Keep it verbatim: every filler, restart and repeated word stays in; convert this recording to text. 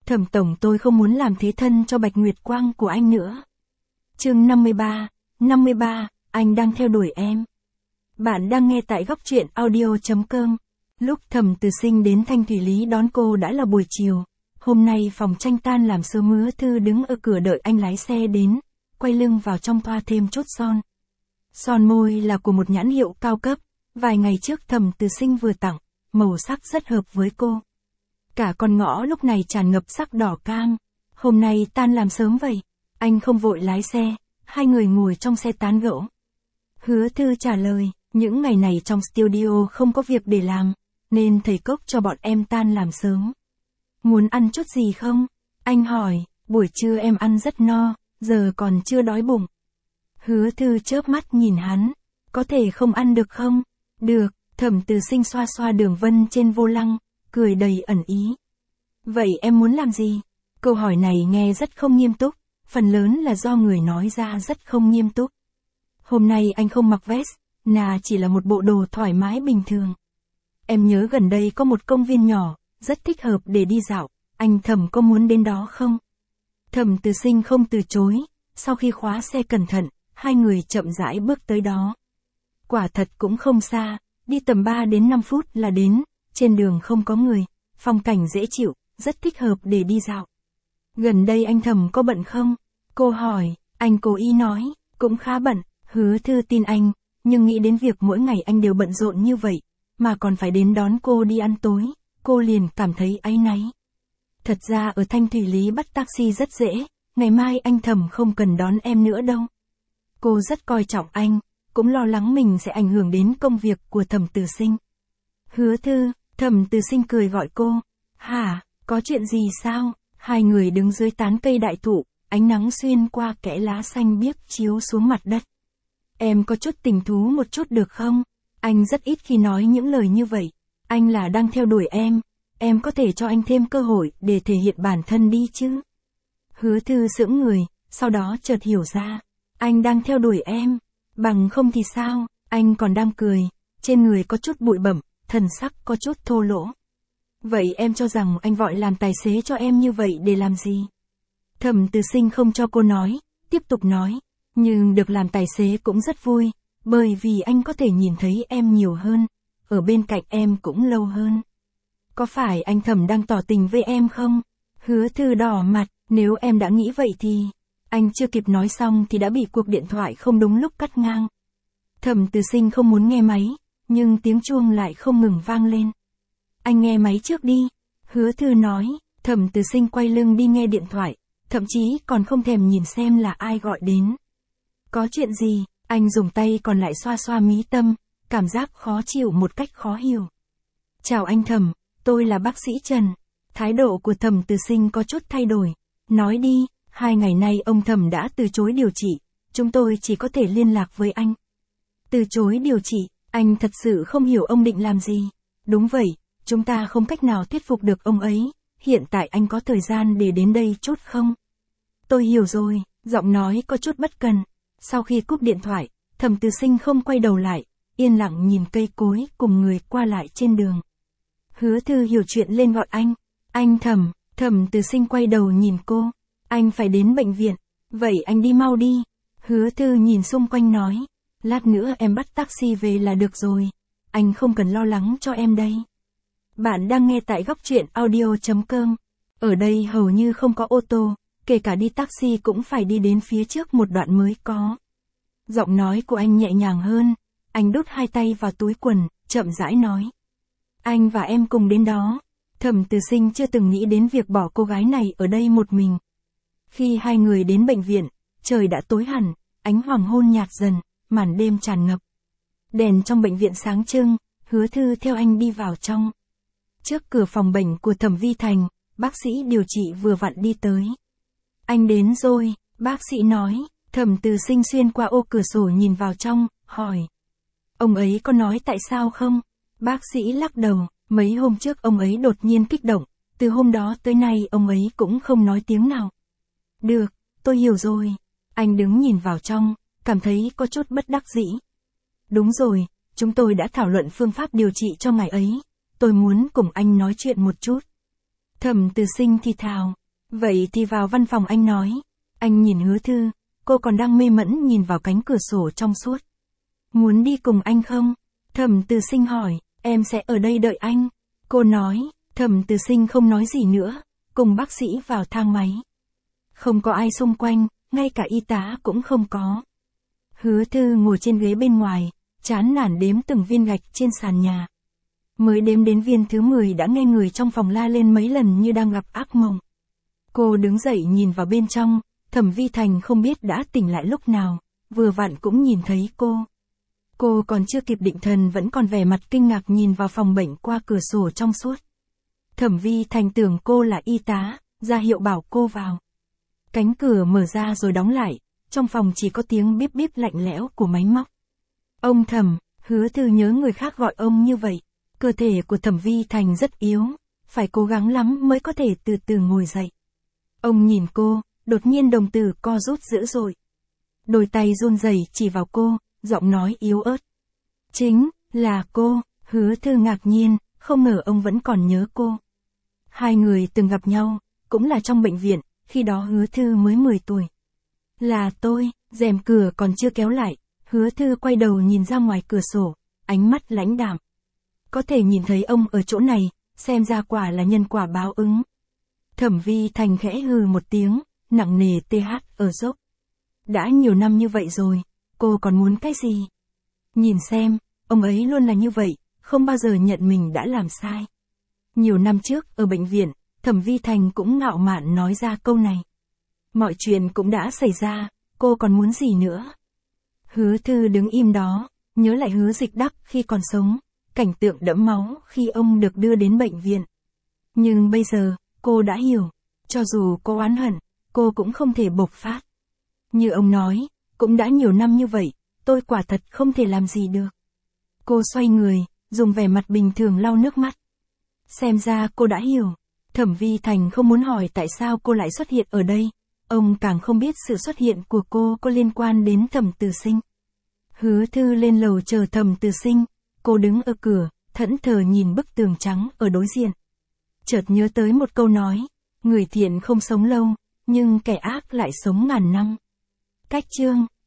Thẩm tổng, tôi không muốn làm thế thân cho Bạch Nguyệt Quang của anh nữa. Chương năm mươi ba, năm mươi ba, anh đang theo đuổi em. Bạn đang nghe tại góc truyện audio chấm com. Lúc Thẩm Từ Sinh đến Thanh Thủy Lý đón cô đã là buổi chiều. Hôm nay phòng tranh tan làm sớm, Hứa Thư đứng ở cửa đợi anh lái xe đến, quay lưng vào trong thoa thêm chút son. Son môi là của một nhãn hiệu cao cấp, vài ngày trước Thẩm Từ Sinh vừa tặng, màu sắc rất hợp với cô. Cả con ngõ lúc này tràn ngập sắc đỏ cam. Hôm nay tan làm sớm vậy, anh không vội lái xe, hai người ngồi trong xe tán gẫu. Hứa Thư trả lời, những ngày này trong studio không có việc để làm, nên thầy Cốc cho bọn em tan làm sớm. Muốn ăn chút gì không? Anh hỏi, buổi trưa em ăn rất no, giờ còn chưa đói bụng. Hứa Thư chớp mắt nhìn hắn, có thể không ăn được không? Được. Thẩm Từ Sinh xoa xoa đường vân trên vô lăng, cười đầy ẩn ý. Vậy em muốn làm gì? Câu hỏi này nghe rất không nghiêm túc, phần lớn là do người nói ra rất không nghiêm túc. Hôm nay anh không mặc vest, nà chỉ là một bộ đồ thoải mái bình thường. Em nhớ gần đây có một công viên nhỏ, rất thích hợp để đi dạo, anh Thẩm có muốn đến đó không? Thẩm Từ Sinh không từ chối, sau khi khóa xe cẩn thận, hai người chậm rãi bước tới đó. Quả thật cũng không xa, đi tầm ba đến năm phút là đến, trên đường không có người, phong cảnh dễ chịu, rất thích hợp để đi dạo. Gần đây anh Thẩm có bận không? Cô hỏi, anh cố ý nói, cũng khá bận. Hứa Thư tin anh, nhưng nghĩ đến việc mỗi ngày anh đều bận rộn như vậy, mà còn phải đến đón cô đi ăn tối, cô liền cảm thấy áy náy. Thật ra ở Thanh Thủy Lý bắt taxi rất dễ, ngày mai anh Thẩm không cần đón em nữa đâu. Cô rất coi trọng anh, cũng lo lắng mình sẽ ảnh hưởng đến công việc của Thẩm Từ Sinh. Hứa Thư, Thẩm Từ Sinh cười gọi cô. Hả, có chuyện gì sao? Hai người đứng dưới tán cây đại thụ, ánh nắng xuyên qua kẽ lá xanh biếc chiếu xuống mặt đất. Em có chút tình thú một chút được không? Anh rất ít khi nói những lời như vậy. Anh là đang theo đuổi em, em có thể cho anh thêm cơ hội để thể hiện bản thân đi chứ? Hứa Thư sững người, sau đó chợt hiểu ra. Anh đang theo đuổi em, bằng không thì sao? Anh còn đang cười, trên người có chút bụi bặm, thần sắc có chút thô lỗ. Vậy em cho rằng anh vội làm tài xế cho em như vậy để làm gì? Thẩm Từ Sinh không cho cô nói, tiếp tục nói, nhưng được làm tài xế cũng rất vui, bởi vì anh có thể nhìn thấy em nhiều hơn, ở bên cạnh em cũng lâu hơn. Có phải anh Thẩm đang tỏ tình với em không? Hứa Thư đỏ mặt, nếu em đã nghĩ vậy thì... Anh chưa kịp nói xong thì đã bị cuộc điện thoại không đúng lúc cắt ngang. Thẩm Từ Sinh không muốn nghe máy, nhưng tiếng chuông lại không ngừng vang lên. Anh nghe máy trước đi, Hứa Thư nói. Thẩm Từ Sinh quay lưng đi nghe điện thoại, thậm chí còn không thèm nhìn xem là ai gọi đến. Có chuyện gì? Anh dùng tay còn lại xoa xoa mí tâm, cảm giác khó chịu một cách khó hiểu. Chào anh Thẩm, tôi là bác sĩ Trần. Thái độ của Thẩm Từ Sinh có chút thay đổi. Nói đi, hai ngày nay ông Thẩm đã từ chối điều trị, chúng tôi chỉ có thể liên lạc với anh. Từ chối điều trị, anh thật sự không hiểu ông định làm gì. Đúng vậy, chúng ta không cách nào thuyết phục được ông ấy, hiện tại anh có thời gian để đến đây chút không? Tôi hiểu rồi, giọng nói có chút bất cần. Sau khi cúp điện thoại, Thẩm Từ Sinh không quay đầu lại, yên lặng nhìn cây cối cùng người qua lại trên đường. Hứa Thư hiểu chuyện lên gọi anh. Anh Thẩm, Thẩm Từ Sinh quay đầu nhìn cô. Anh phải đến bệnh viện, vậy anh đi mau đi. Hứa Thư nhìn xung quanh nói, lát nữa em bắt taxi về là được rồi, anh không cần lo lắng cho em đây. Bạn đang nghe tại góc truyện audio chấm com. Ở đây hầu như không có ô tô, kể cả đi taxi cũng phải đi đến phía trước một đoạn mới có. Giọng nói của anh nhẹ nhàng hơn, anh đút hai tay vào túi quần, chậm rãi nói. Anh và em cùng đến đó. Thẩm Từ Sinh chưa từng nghĩ đến việc bỏ cô gái này ở đây một mình. Khi hai người đến bệnh viện, trời đã tối hẳn, ánh hoàng hôn nhạt dần, màn đêm tràn ngập. Đèn trong bệnh viện sáng trưng, Hứa Thư theo anh đi vào trong. Trước cửa phòng bệnh của Thẩm Vi Thành, bác sĩ điều trị vừa vặn đi tới. Anh đến rồi, bác sĩ nói. Thẩm Từ Sinh xuyên qua ô cửa sổ nhìn vào trong, hỏi. Ông ấy có nói tại sao không? Bác sĩ lắc đầu, mấy hôm trước ông ấy đột nhiên kích động, từ hôm đó tới nay ông ấy cũng không nói tiếng nào. Được, tôi hiểu rồi. Anh đứng nhìn vào trong, cảm thấy có chút bất đắc dĩ. Đúng rồi, chúng tôi đã thảo luận phương pháp điều trị cho ngài ấy. Tôi muốn cùng anh nói chuyện một chút. Thẩm Từ Sinh thì thào. Vậy thì vào văn phòng anh nói. Anh nhìn Hứa Thư, cô còn đang mê mẩn nhìn vào cánh cửa sổ trong suốt. Muốn đi cùng anh không? Thẩm Từ Sinh hỏi, em sẽ ở đây đợi anh. Cô nói, Thẩm Từ Sinh không nói gì nữa, cùng bác sĩ vào thang máy. Không có ai xung quanh, ngay cả y tá cũng không có. Hứa Thư ngồi trên ghế bên ngoài, chán nản đếm từng viên gạch trên sàn nhà. Mới đếm đến viên thứ mười đã nghe người trong phòng la lên mấy lần như đang gặp ác mộng. Cô đứng dậy nhìn vào bên trong, Thẩm Vi Thành không biết đã tỉnh lại lúc nào, vừa vặn cũng nhìn thấy cô. Cô còn chưa kịp định thần vẫn còn vẻ mặt kinh ngạc nhìn vào phòng bệnh qua cửa sổ trong suốt. Thẩm Vi Thành tưởng cô là y tá, ra hiệu bảo cô vào. Cánh cửa mở ra rồi đóng lại, trong phòng chỉ có tiếng bíp bíp lạnh lẽo của máy móc. Ông Thẩm, Hứa Thư nhớ người khác gọi ông như vậy. Cơ thể của Thẩm Vi Thành rất yếu, phải cố gắng lắm mới có thể từ từ ngồi dậy. Ông nhìn cô, đột nhiên đồng tử co rút dữ dội. Đôi tay run rẩy chỉ vào cô, giọng nói yếu ớt. Chính là cô. Hứa Thư ngạc nhiên, không ngờ ông vẫn còn nhớ cô. Hai người từng gặp nhau, cũng là trong bệnh viện, khi đó Hứa Thư mới mười tuổi. Là tôi. Rèm cửa còn chưa kéo lại, Hứa Thư quay đầu nhìn ra ngoài cửa sổ, ánh mắt lãnh đạm. Có thể nhìn thấy ông ở chỗ này, xem ra quả là nhân quả báo ứng. Thẩm Vi Thành khẽ hừ một tiếng, nặng nề tê hát ở dốc. Đã nhiều năm như vậy rồi, cô còn muốn cái gì? Nhìn xem, ông ấy luôn là như vậy, không bao giờ nhận mình đã làm sai. Nhiều năm trước, ở bệnh viện, Thẩm Vi Thành cũng ngạo mạn nói ra câu này. Mọi chuyện cũng đã xảy ra, cô còn muốn gì nữa? Hứa Thư đứng im đó, nhớ lại Hứa Dịch Đắc khi còn sống, cảnh tượng đẫm máu khi ông được đưa đến bệnh viện. Nhưng bây giờ, cô đã hiểu, cho dù cô oán hận, cô cũng không thể bộc phát. Như ông nói, cũng đã nhiều năm như vậy, tôi quả thật không thể làm gì được. Cô xoay người, dùng vẻ mặt bình thường lau nước mắt. Xem ra cô đã hiểu. Thẩm Vi Thành không muốn hỏi tại sao cô lại xuất hiện ở đây. Ông càng không biết sự xuất hiện của cô có liên quan đến Thẩm Từ Sinh. Hứa Thư lên lầu chờ Thẩm Từ Sinh. Cô đứng ở cửa, thẫn thờ nhìn bức tường trắng ở đối diện. Chợt nhớ tới một câu nói, người thiện không sống lâu, nhưng kẻ ác lại sống ngàn năm. Cách chương